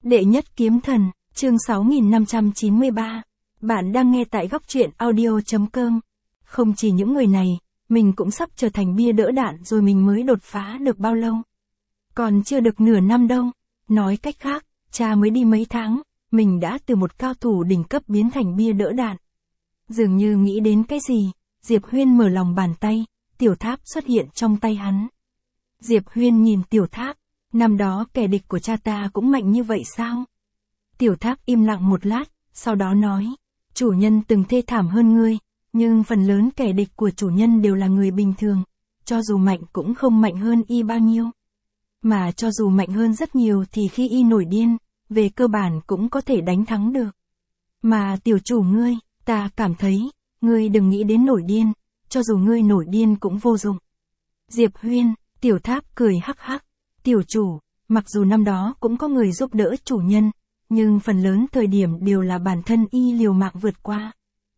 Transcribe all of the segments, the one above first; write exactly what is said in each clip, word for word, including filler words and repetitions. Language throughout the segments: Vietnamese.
Đệ nhất kiếm thần, chương sáu nghìn năm trăm chín mươi ba. Bạn đang nghe tại góc truyện audio chấm com. Không chỉ những người này, mình cũng sắp trở thành bia đỡ đạn rồi. Mình mới đột phá được bao lâu? Còn chưa được nửa năm đâu. Nói cách khác, cha mới đi mấy tháng, mình đã từ một cao thủ đỉnh cấp biến thành bia đỡ đạn. Dường như nghĩ đến cái gì, Diệp Huyên mở lòng bàn tay, tiểu tháp xuất hiện trong tay hắn. Diệp Huyên nhìn tiểu tháp, năm đó kẻ địch của cha ta cũng mạnh như vậy sao? Tiểu tháp im lặng một lát, sau đó nói, chủ nhân từng thê thảm hơn ngươi, nhưng phần lớn kẻ địch của chủ nhân đều là người bình thường, cho dù mạnh cũng không mạnh hơn y bao nhiêu. Mà cho dù mạnh hơn rất nhiều thì khi y nổi điên, về cơ bản cũng có thể đánh thắng được. Mà tiểu chủ ngươi, ta cảm thấy, ngươi đừng nghĩ đến nổi điên, cho dù ngươi nổi điên cũng vô dụng. Diệp Huyên, tiểu tháp cười hắc hắc, tiểu chủ, mặc dù năm đó cũng có người giúp đỡ chủ nhân, nhưng phần lớn thời điểm đều là bản thân y liều mạng vượt qua.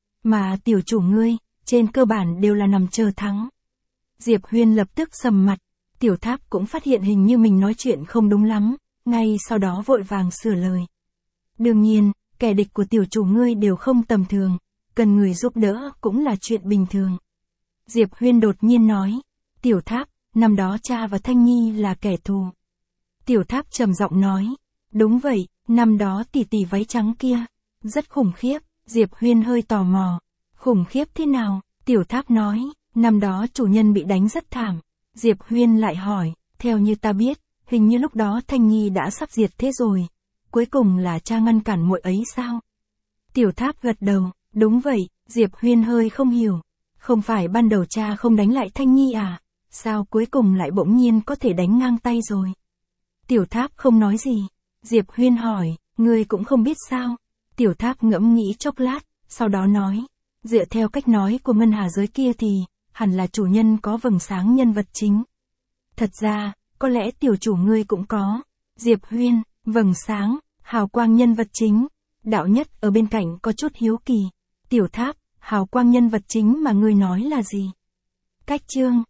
Mà tiểu chủ ngươi, trên cơ bản đều là nằm chờ thắng. Diệp Huyên lập tức sầm mặt, tiểu tháp cũng phát hiện hình như mình nói chuyện không đúng lắm, ngay sau đó vội vàng sửa lời. Đương nhiên, kẻ địch của tiểu chủ ngươi đều không tầm thường, cần người giúp đỡ cũng là chuyện bình thường. Diệp Huyên đột nhiên nói, tiểu tháp, năm đó cha và Thanh Nhi là kẻ thù. Tiểu tháp trầm giọng nói, đúng vậy, năm đó tỷ tỷ váy trắng kia, rất khủng khiếp. Diệp Huyên hơi tò mò, khủng khiếp thế nào? Tiểu tháp nói, năm đó chủ nhân bị đánh rất thảm. Diệp Huyên lại hỏi, theo như ta biết, hình như lúc đó Thanh Nhi đã sắp diệt thế rồi, cuối cùng là cha ngăn cản muội ấy sao? Tiểu tháp gật đầu, đúng vậy. Diệp Huyên hơi không hiểu, không phải ban đầu cha không đánh lại Thanh Nhi à, sao cuối cùng lại bỗng nhiên có thể đánh ngang tay rồi? Tiểu tháp không nói gì. Diệp Huyên hỏi, ngươi cũng không biết sao? Tiểu tháp ngẫm nghĩ chốc lát, sau đó nói, dựa theo cách nói của ngân hà giới kia thì, hẳn là chủ nhân có vầng sáng nhân vật chính. Thật ra, có lẽ tiểu chủ ngươi cũng có. Diệp Huyên, vầng sáng, hào quang nhân vật chính. Đạo nhất ở bên cạnh có chút hiếu kỳ. Tiểu tháp, hào quang nhân vật chính mà ngươi nói là gì? Cách chương,